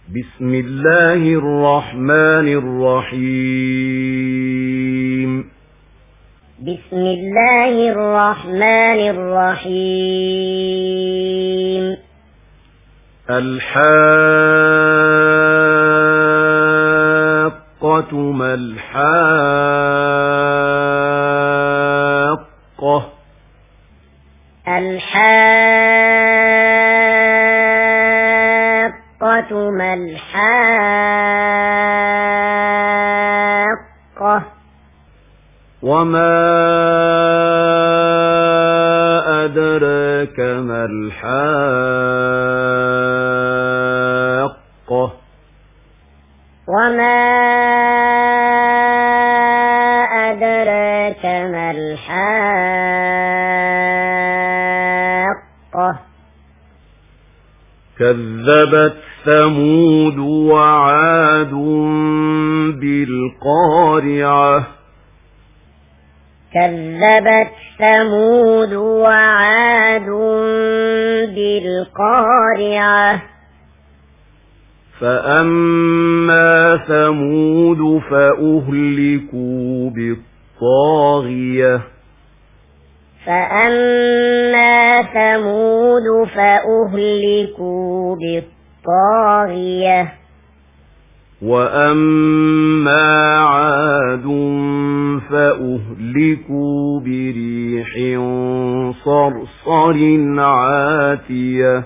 بسم الله الرحمن الرحيم بسم الله الرحمن الرحيم الحاقة ما الحاقة الحاقة ما الحاقة وما أدراك ما الحاقة وما أدراك ما الحاقة كذبت ثمود وعاد بالقارعة كذبت ثمود وعاد بالقارعة فأما ثمود فأهلكوا بالطاغية فأما ثمود فأهلكوا بالطاغية وأما عاد فأهلكوا بريح صرصر عاتية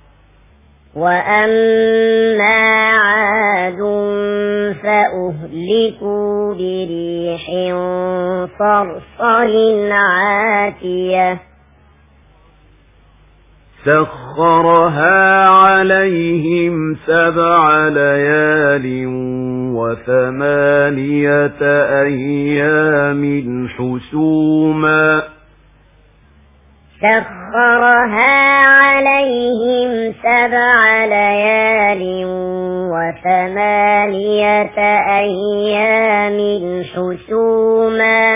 وأما عاد فأهلكوا بريح صرصر عاتية سخرها عليهم 7 ليال و8 أيام حسوما سخرها عليهم 7 ليال و8 أيام حسوما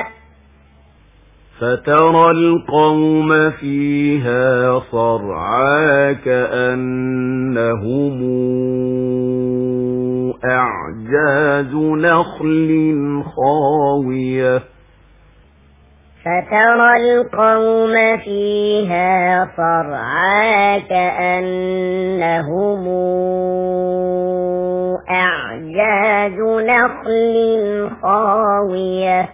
فترى القوم فيها صرعى كأنهم أعجاز نخل خاوية فترى القوم فيها صرعى كأنهم أعجاز نخل خاوية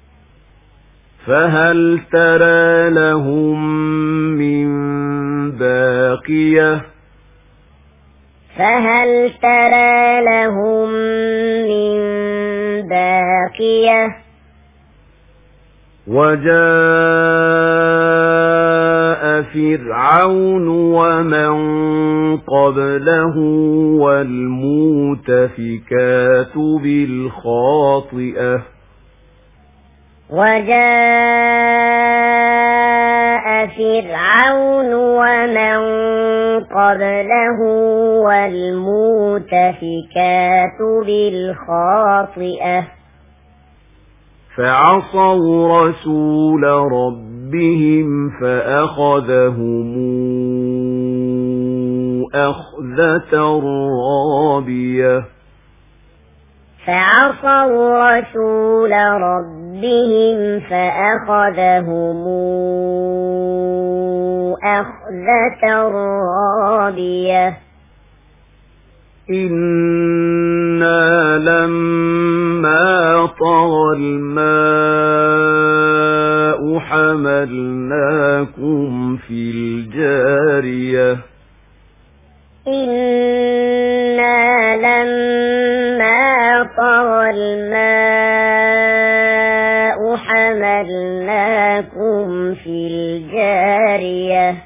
فهل ترى لهم من باقية فهل ترى لهم من باقية وجاء فرعون ومن قبله والمؤتفكات بالخاطئة وجاء فرعون ومن قبله والمؤتفكات بالخاطئة فعصوا رسول ربهم فأخذهم أخذة رابية فعصوا رسول ربهم فأخذهم أخذة رابية إنا لما طغى الماء حملناكم في الجارية إنا لما طغى الماء حملناكم في الجارية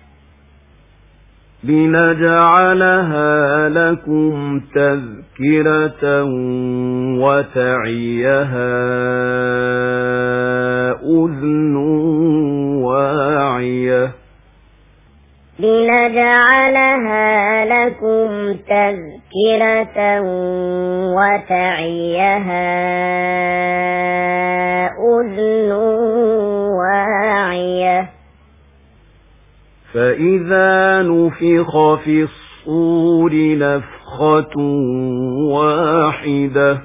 لنجعلها لكم تذكرة وتعيها أذن واعية لنجعلها لكم تذكرة وتعيها أذن واعية فإذا نفخ في الصور نفخة نفخة واحدة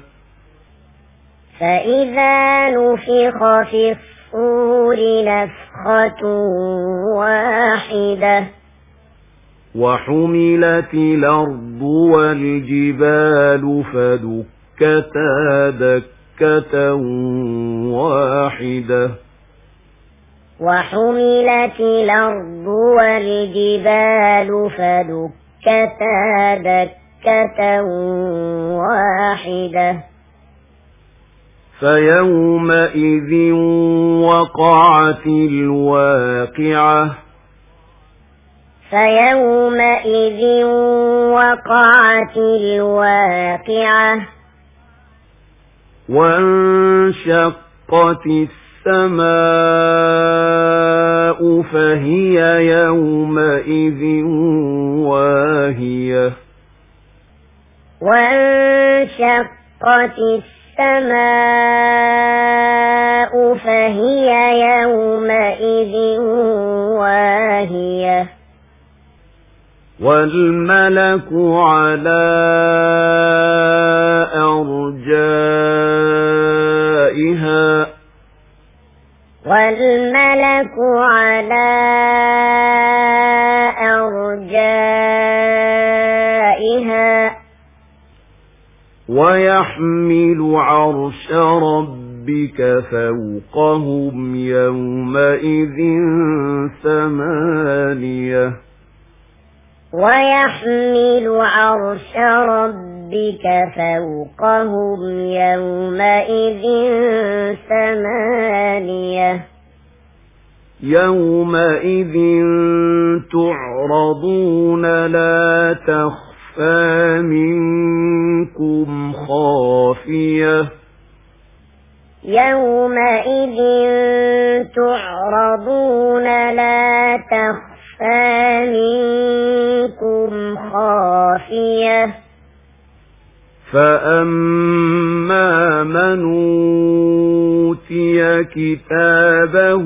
فإذا نفخ في الصور نفخة واحدة وحملت الأرض والجبال فدكتا دكة واحدة وحملت الأرض والجبال فدكتا دكة واحدة فيومئذ وقعت الواقعة فيومئذ وقعت الواقعة وانشقت السماء فهي يومئذ واهية وانشقت السماء فهي يومئذ واهية والملك على أرجائها والملك على أرجائها ويحمل عرش ربك فوقهم يومئذ ثمانية ويحمل عرش ربك فوقهم يومئذ ثمانية يومئذ تعرضون لا تخفى منكم خافية يومئذ تعرضون لا تخفى منكم خافية فأما من أوتي كتابه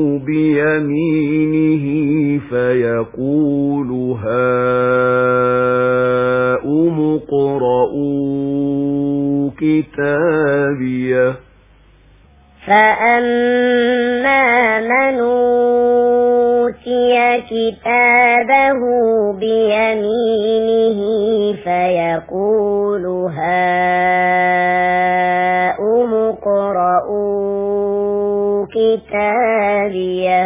بيمينه فيقول هاؤم اقرءوا كتابيه فأما من أوتي كتابه بيمينه فيقول هاؤم اقرءوا كتابيه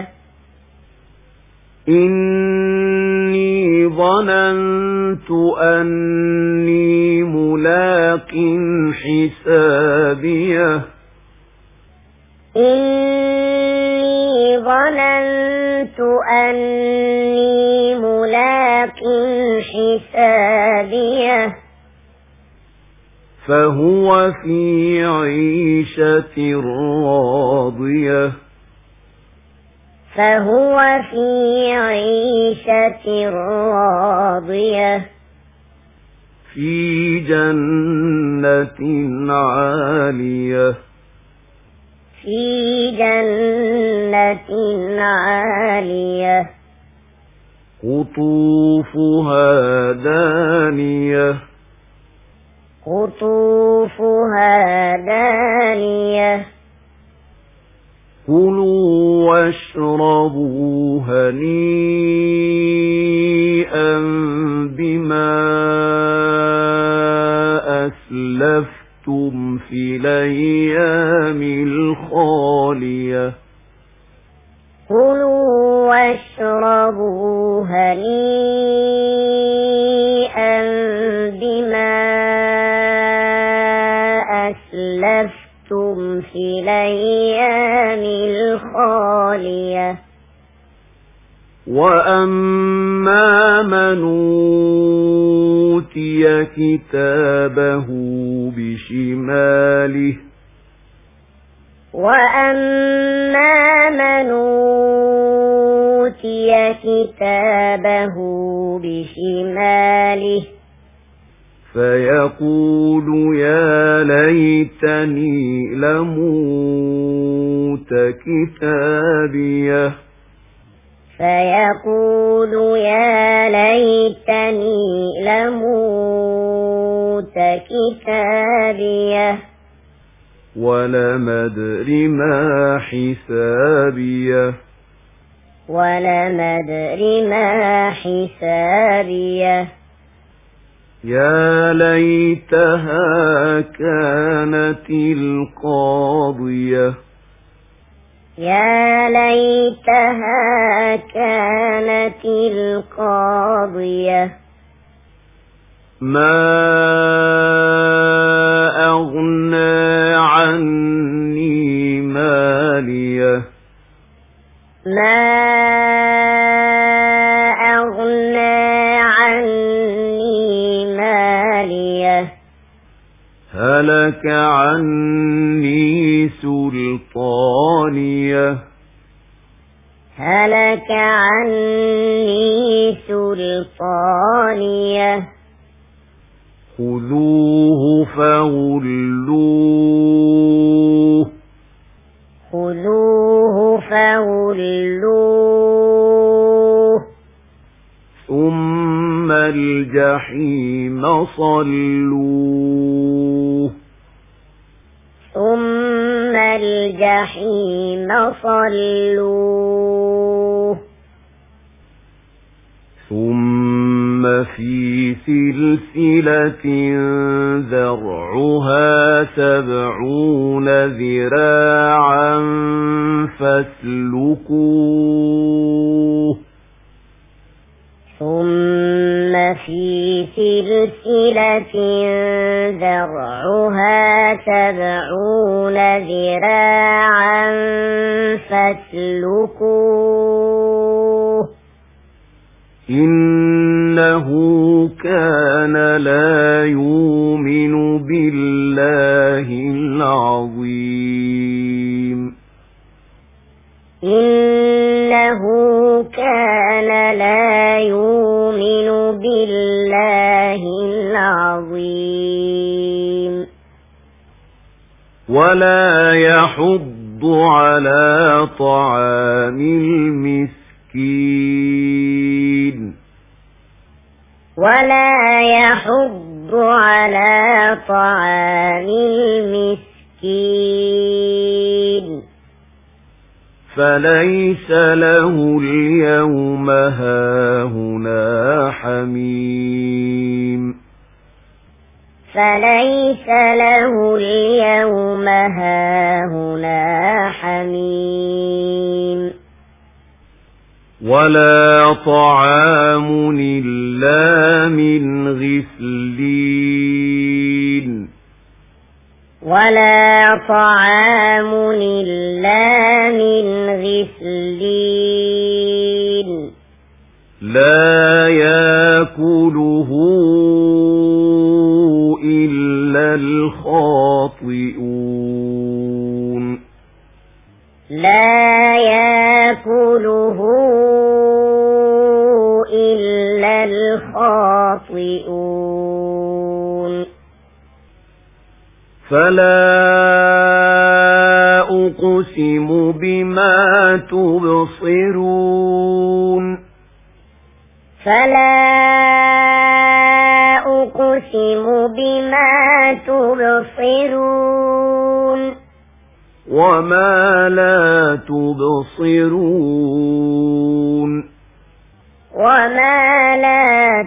إني ظننت أني ملاق حسابيه إني ظننت أني ملاق حسابيه فهو في عيشة راضية فهو في عيشة راضية في جنة عالية في جنة عالية قطوفها دانية قطوفها دانية كلوا واشربوا هنيئا بما أسلفتم في الأيام الخالية كلوا واشربوا هنيئا بما أسلفتم في الأيام الخالية وأما من أوتي كتابه بشماله وأما من أوتي كتابه بشماله فيقول يا ليتني لموت كتابيه فيقول يا ليتني لموت أوت كتابيه ولم أدر ما حسابيه ولم أدر ما حسابيه يا ليتها كانت القاضية يا ليتها كانت القاضية ما أغنى عني ماليه ما أغنى عني ماليه هلك عني سلطانيه هلك عني سلطانيه خذوه فغلوه خذوه فغلوه ثم الجحيم صلوه ثم الجحيم صلوه ثم في سلسلة ذرعها 70 ذراعا فاسلكوه ثم في سلسلة ذرعها 70 ذراعا فاسلكوه إنه كان لا يؤمن بالله العظيم إنه كان لا يؤمن بالله العظيم ولا يحض على طعام المسكين ولا يحض على طعام المسكين فليس له اليوم هاهنا حميم فليس له اليوم هاهنا حميم ولا طعام إلا من غسلين ولا طعام إلا من غسلين لا يأكله إلا الخاطئون لا يأكله إلا الخاطئون فلا أقسم بما تبصرون فلا أقسم بما تبصرون وما لا تبصرون وما لا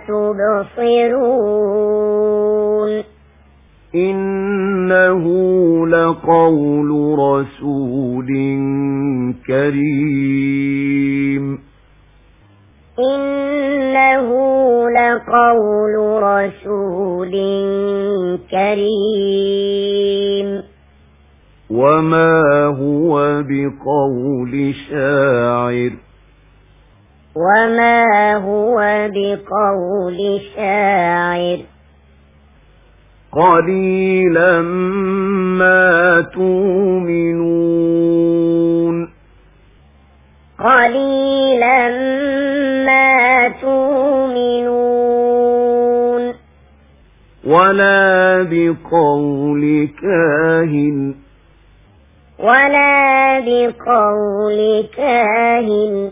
تبصرون إنه لقول رسول كريم إنه لقول رسول كريم وما هو بقول شاعر وما هو بقول شاعر قليلا ما تؤمنون قليلا ما تؤمنون ولا بقول كاهن ولا بقول كاهن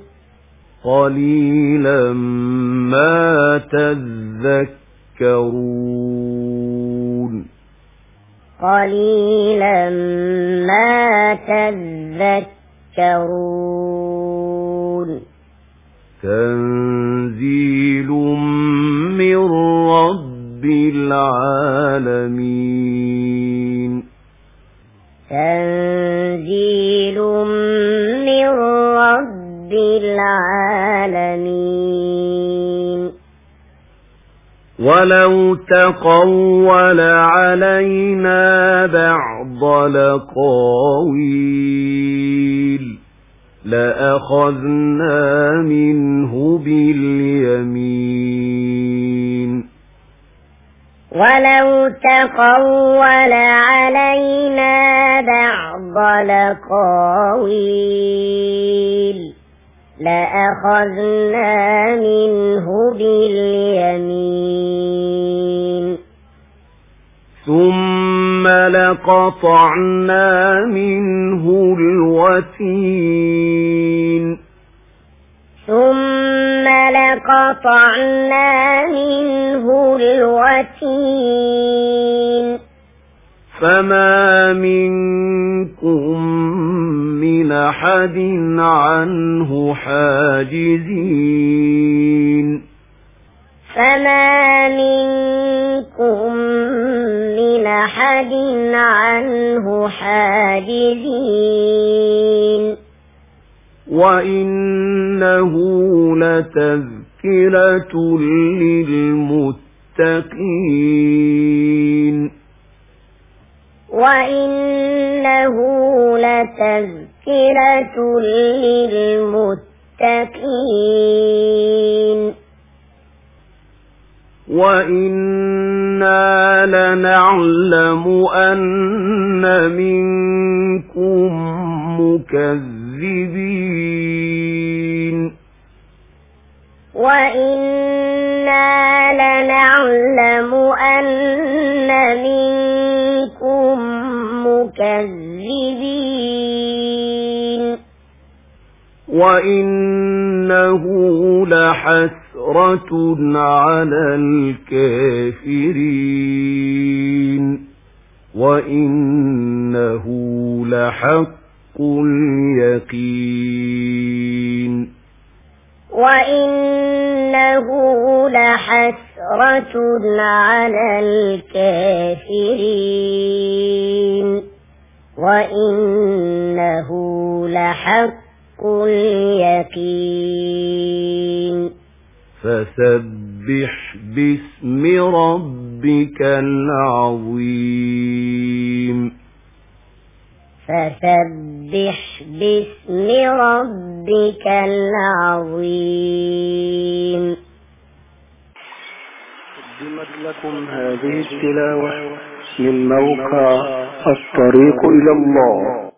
قليلا ما تذكرون قليلا ما تذكرون تنزيل من رب العالمين تنزيل من رب العالمين ولو تقول علينا بعض الأقاويل لأخذنا منه باليمين ولو تقول علينا بعض الأقاويل لأخذنا منه باليمين ثم لقطعنا منه الوتين ثم لقطعنا منه الوتين فما منكم من أحد عنه حاجزين فما منكم من أحد عنه حاجزين وإنه لتذكرة للمتقين وإنه لتذكرة للمتقين وإنا لنعلم أن منكم مكذبين وإنا لنعلم أن منكم مكذبين وإنه لحسرة على الكافرين وإنه لحق اليقين وإنه لحسرة على الكافرين وإنه لحق اليقين فسبح باسم ربك العظيم فسبح باسم ربك العظيم. قدمت لكم هذه التلاوة من موقع الطريق إلى الله.